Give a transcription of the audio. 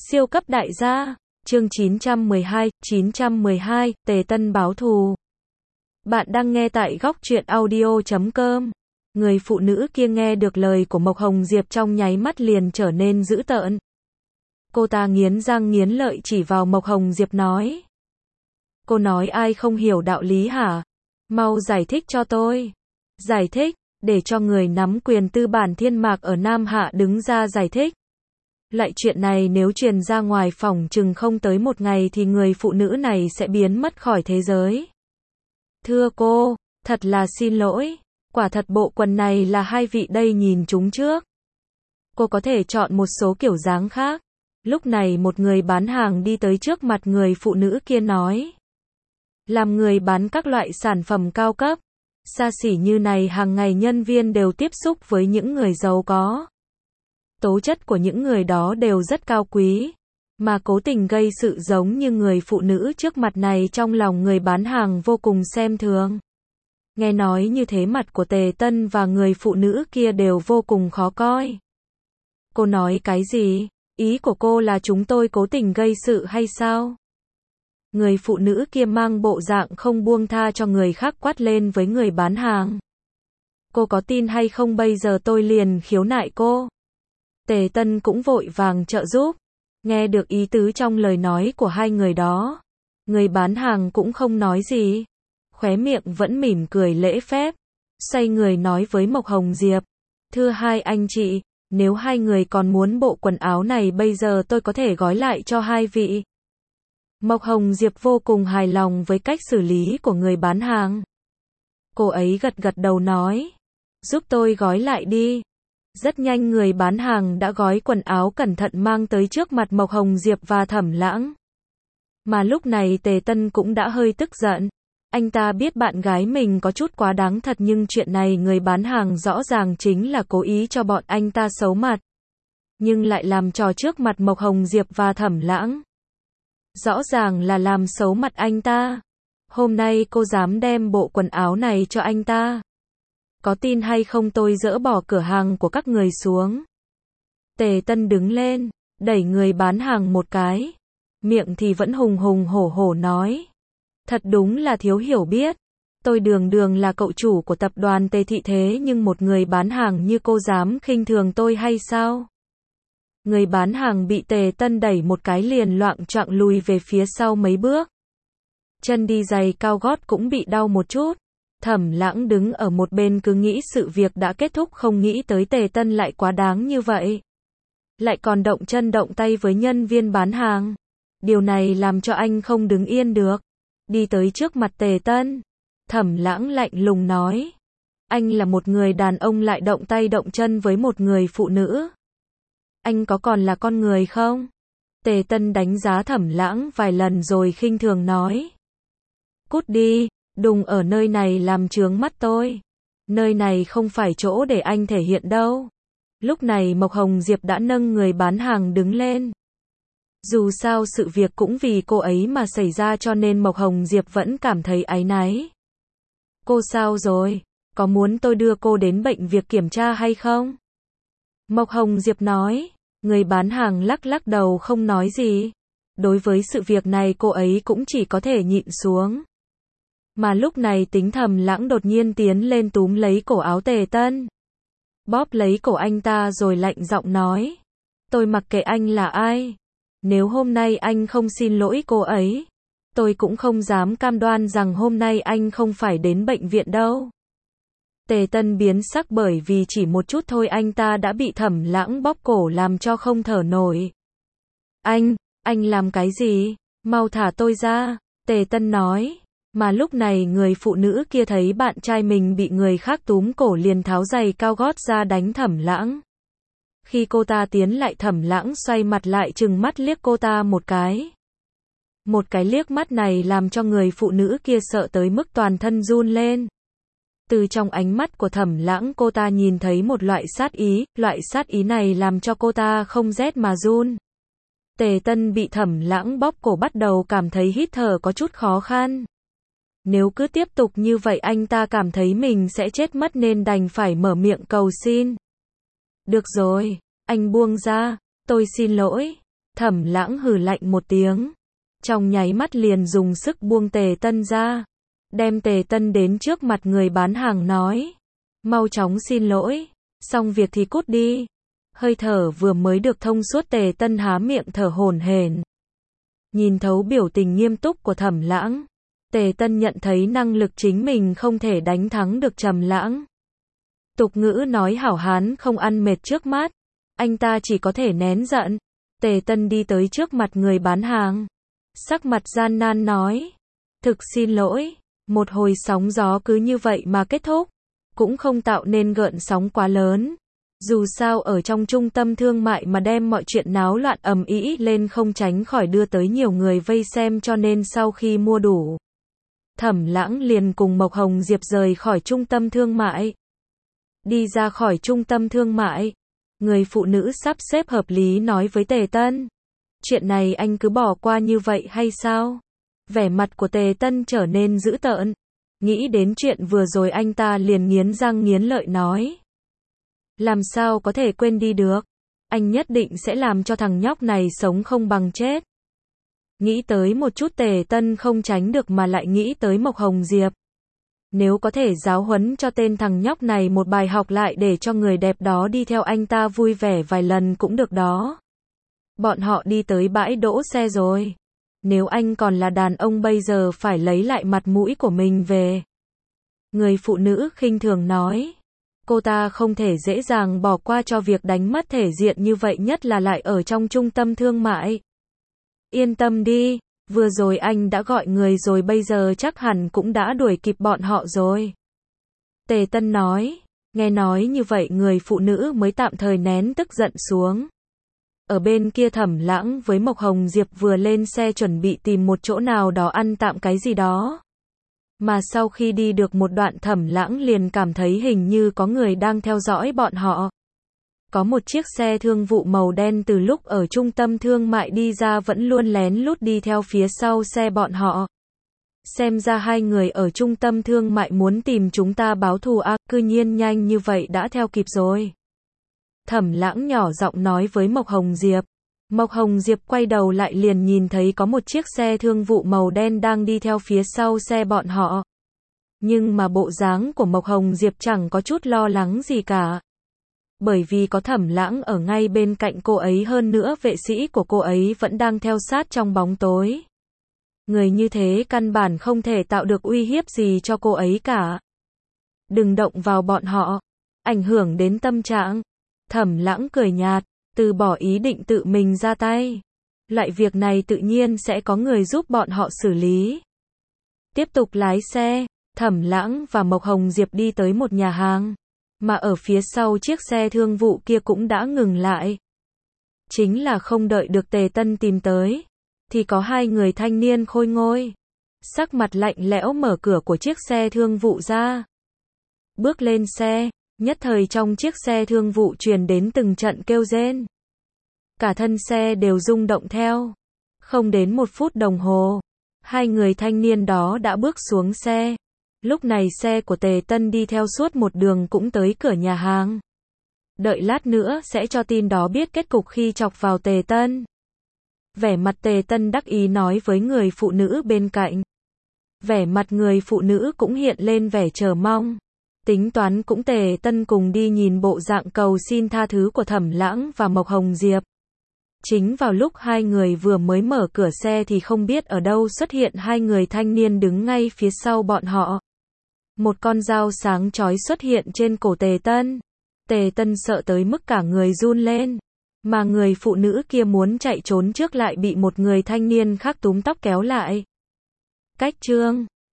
Siêu cấp đại gia, chương 912, Tề Tân báo thù. Bạn đang nghe tại góc truyện audio.com. Người phụ nữ kia nghe được lời của Mộc Hồng Diệp trong nháy mắt liền trở nên dữ tợn. Cô ta nghiến răng nghiến lợi chỉ vào Mộc Hồng Diệp nói. Cô nói ai không hiểu đạo lý hả? Mau giải thích cho tôi. Giải thích, để cho người nắm quyền tư bản Thiên Mạc ở Nam Hạ đứng ra giải thích. Loại chuyện này nếu truyền ra ngoài phòng chừng không tới một ngày thì người phụ nữ này sẽ biến mất khỏi thế giới. Thưa cô, thật là xin lỗi, quả thật bộ quần này là hai vị đây nhìn chúng trước. Cô có thể chọn một số kiểu dáng khác. Lúc này một người bán hàng đi tới trước mặt người phụ nữ kia nói. Làm người bán các loại sản phẩm cao cấp, xa xỉ như này hàng ngày nhân viên đều tiếp xúc với những người giàu có. Tố chất của những người đó đều rất cao quý, mà cố tình gây sự giống như người phụ nữ trước mặt này trong lòng người bán hàng vô cùng xem thường. Nghe nói như thế mặt của Tề Tân và người phụ nữ kia đều vô cùng khó coi. Cô nói cái gì? Ý của cô là chúng tôi cố tình gây sự hay sao? Người phụ nữ kia mang bộ dạng không buông tha cho người khác quát lên với người bán hàng. Cô có tin hay không bây giờ tôi liền khiếu nại cô. Tề Tân cũng vội vàng trợ giúp. Nghe được ý tứ trong lời nói của hai người đó. Người bán hàng cũng không nói gì. Khóe miệng vẫn mỉm cười lễ phép. Xoay người nói với Mộc Hồng Diệp. Thưa hai anh chị, nếu hai người còn muốn bộ quần áo này bây giờ tôi có thể gói lại cho hai vị. Mộc Hồng Diệp vô cùng hài lòng với cách xử lý của người bán hàng. Cô ấy gật gật đầu nói. Giúp tôi gói lại đi. Rất nhanh người bán hàng đã gói quần áo cẩn thận mang tới trước mặt Mộc Hồng Diệp và Thẩm Lãng. Mà lúc này Tề Tân cũng đã hơi tức giận. Anh ta biết bạn gái mình có chút quá đáng thật nhưng chuyện này người bán hàng rõ ràng chính là cố ý cho bọn anh ta xấu mặt. Nhưng lại làm trò trước mặt Mộc Hồng Diệp và Thẩm Lãng. Rõ ràng là làm xấu mặt anh ta. Hôm nay cô dám đem bộ quần áo này cho anh ta. Có tin hay không tôi dỡ bỏ cửa hàng của các người xuống. Tề Tân đứng lên, đẩy người bán hàng một cái. Miệng thì vẫn hùng hùng hổ hổ nói. Thật đúng là thiếu hiểu biết. Tôi đường đường là cậu chủ của tập đoàn Tề Thị thế nhưng một người bán hàng như cô dám khinh thường tôi hay sao? Người bán hàng bị Tề Tân đẩy một cái liền loạng choạng lùi về phía sau mấy bước. Chân đi giày cao gót cũng bị đau một chút. Thẩm Lãng đứng ở một bên cứ nghĩ sự việc đã kết thúc không nghĩ tới Tề Tân lại quá đáng như vậy. Lại còn động chân động tay với nhân viên bán hàng. Điều này làm cho anh không đứng yên được. Đi tới trước mặt Tề Tân. Thẩm Lãng lạnh lùng nói. Anh là một người đàn ông lại động tay động chân với một người phụ nữ. Anh có còn là con người không? Tề Tân đánh giá Thẩm Lãng vài lần rồi khinh thường nói. Cút đi, đừng ở nơi này làm chướng mắt tôi. Nơi này không phải chỗ để anh thể hiện đâu. Lúc này Mộc Hồng Diệp đã nâng người bán hàng đứng lên. Dù sao sự việc cũng vì cô ấy mà xảy ra cho nên Mộc Hồng Diệp vẫn cảm thấy áy náy. Cô sao rồi? Có muốn tôi đưa cô đến bệnh viện kiểm tra hay không? Mộc Hồng Diệp nói. Người bán hàng lắc lắc đầu không nói gì. Đối với sự việc này cô ấy cũng chỉ có thể nhịn xuống. Mà lúc này tính Thẩm Lãng đột nhiên tiến lên túm lấy cổ áo Tề Tân. Bóp lấy cổ anh ta rồi lạnh giọng nói. Tôi mặc kệ anh là ai. Nếu hôm nay anh không xin lỗi cô ấy, tôi cũng không dám cam đoan rằng hôm nay anh không phải đến bệnh viện đâu. Tề Tân biến sắc bởi vì chỉ một chút thôi anh ta đã bị Thẩm Lãng bóp cổ làm cho không thở nổi. Anh làm cái gì? Mau thả tôi ra, Tề Tân nói. Mà lúc này người phụ nữ kia thấy bạn trai mình bị người khác túm cổ liền tháo giày cao gót ra đánh Thẩm Lãng. Khi cô ta tiến lại Thẩm Lãng xoay mặt lại trừng mắt liếc cô ta một cái. Một cái liếc mắt này làm cho người phụ nữ kia sợ tới mức toàn thân run lên. Từ trong ánh mắt của Thẩm Lãng cô ta nhìn thấy một loại sát ý này làm cho cô ta không rét mà run. Tề Tân bị Thẩm Lãng bóp cổ bắt đầu cảm thấy hít thở có chút khó khăn. Nếu cứ tiếp tục như vậy anh ta cảm thấy mình sẽ chết mất nên đành phải mở miệng cầu xin. Được rồi, anh buông ra, tôi xin lỗi. Thẩm Lãng hừ lạnh một tiếng. Trong nháy mắt liền dùng sức buông Tề Tân ra. Đem Tề Tân đến trước mặt người bán hàng nói. Mau chóng xin lỗi. Xong việc thì cút đi. Hơi thở vừa mới được thông suốt, Tề Tân há miệng thở hổn hển. Nhìn thấu biểu tình nghiêm túc của Thẩm Lãng, Tề Tân nhận thấy năng lực chính mình không thể đánh thắng được Trầm Lãng. Tục ngữ nói hảo hán không ăn mệt trước mắt, anh ta chỉ có thể nén giận. Tề Tân đi tới trước mặt người bán hàng, sắc mặt gian nan nói, thực xin lỗi. Một hồi sóng gió cứ như vậy mà kết thúc, cũng không tạo nên gợn sóng quá lớn. Dù sao ở trong trung tâm thương mại mà đem mọi chuyện náo loạn ầm ĩ lên không tránh khỏi đưa tới nhiều người vây xem, cho nên sau khi mua đủ, Thẩm Lãng liền cùng Mộc Hồng Diệp rời khỏi trung tâm thương mại. Đi ra khỏi trung tâm thương mại, người phụ nữ sắp xếp hợp lý nói với Tề Tân, chuyện này anh cứ bỏ qua như vậy hay sao? Vẻ mặt của Tề Tân trở nên dữ tợn. Nghĩ đến chuyện vừa rồi anh ta liền nghiến răng nghiến lợi nói, làm sao có thể quên đi được? Anh nhất định sẽ làm cho thằng nhóc này sống không bằng chết. Nghĩ tới một chút, Tề Tân không tránh được mà lại nghĩ tới Mộc Hồng Diệp. Nếu có thể giáo huấn cho tên thằng nhóc này một bài học lại để cho người đẹp đó đi theo anh ta vui vẻ vài lần cũng được đó. Bọn họ đi tới bãi đỗ xe rồi. Nếu anh còn là đàn ông bây giờ phải lấy lại mặt mũi của mình về. Người phụ nữ khinh thường nói. Cô ta không thể dễ dàng bỏ qua cho việc đánh mất thể diện như vậy, nhất là lại ở trong trung tâm thương mại. Yên tâm đi, vừa rồi anh đã gọi người rồi, bây giờ chắc hẳn cũng đã đuổi kịp bọn họ rồi. Tề Tân nói. Nghe nói như vậy người phụ nữ mới tạm thời nén tức giận xuống. Ở bên kia Thẩm Lãng với Mộc Hồng Diệp vừa lên xe chuẩn bị tìm một chỗ nào đó ăn tạm cái gì đó. Mà sau khi đi được một đoạn, Thẩm Lãng liền cảm thấy hình như có người đang theo dõi bọn họ. Có một chiếc xe thương vụ màu đen từ lúc ở trung tâm thương mại đi ra vẫn luôn lén lút đi theo phía sau xe bọn họ. Xem ra hai người ở trung tâm thương mại muốn tìm chúng ta báo thù à, cư nhiên nhanh như vậy đã theo kịp rồi. Thẩm Lãng nhỏ giọng nói với Mộc Hồng Diệp. Mộc Hồng Diệp quay đầu lại liền nhìn thấy có một chiếc xe thương vụ màu đen đang đi theo phía sau xe bọn họ. Nhưng mà bộ dáng của Mộc Hồng Diệp chẳng có chút lo lắng gì cả. Bởi vì có Thẩm Lãng ở ngay bên cạnh cô ấy, hơn nữa vệ sĩ của cô ấy vẫn đang theo sát trong bóng tối. Người như thế căn bản không thể tạo được uy hiếp gì cho cô ấy cả. Đừng động vào bọn họ, ảnh hưởng đến tâm trạng. Thẩm Lãng cười nhạt, từ bỏ ý định tự mình ra tay. Loại việc này tự nhiên sẽ có người giúp bọn họ xử lý. Tiếp tục lái xe, Thẩm Lãng và Mộc Hồng Diệp đi tới một nhà hàng, mà ở phía sau chiếc xe thương vụ kia cũng đã ngừng lại. Chính là không đợi được Tề Tân tìm tới, thì có hai người thanh niên khôi ngôi, sắc mặt lạnh lẽo mở cửa của chiếc xe thương vụ ra. Bước lên xe, nhất thời trong chiếc xe thương vụ truyền đến từng trận kêu rên. Cả thân xe đều rung động theo. Không đến 1 phút đồng hồ, hai người thanh niên đó đã bước xuống xe. Lúc này xe của Tề Tân đi theo suốt một đường cũng tới cửa nhà hàng. Đợi lát nữa sẽ cho tin đó biết kết cục khi chọc vào Tề Tân. Vẻ mặt Tề Tân đắc ý nói với người phụ nữ bên cạnh. Vẻ mặt người phụ nữ cũng hiện lên vẻ chờ mong. Tính toán cũng Tề Tân cùng đi nhìn bộ dạng cầu xin tha thứ của Thẩm Lãng và Mộc Hồng Diệp. Chính vào lúc hai người vừa mới mở cửa xe thì không biết ở đâu xuất hiện hai người thanh niên đứng ngay phía sau bọn họ. Một con dao sáng chói xuất hiện trên cổ Tề Tân. Tề Tân sợ tới mức cả người run lên. Mà người phụ nữ kia muốn chạy trốn trước lại bị một người thanh niên khác túm tóc kéo lại. Cách chương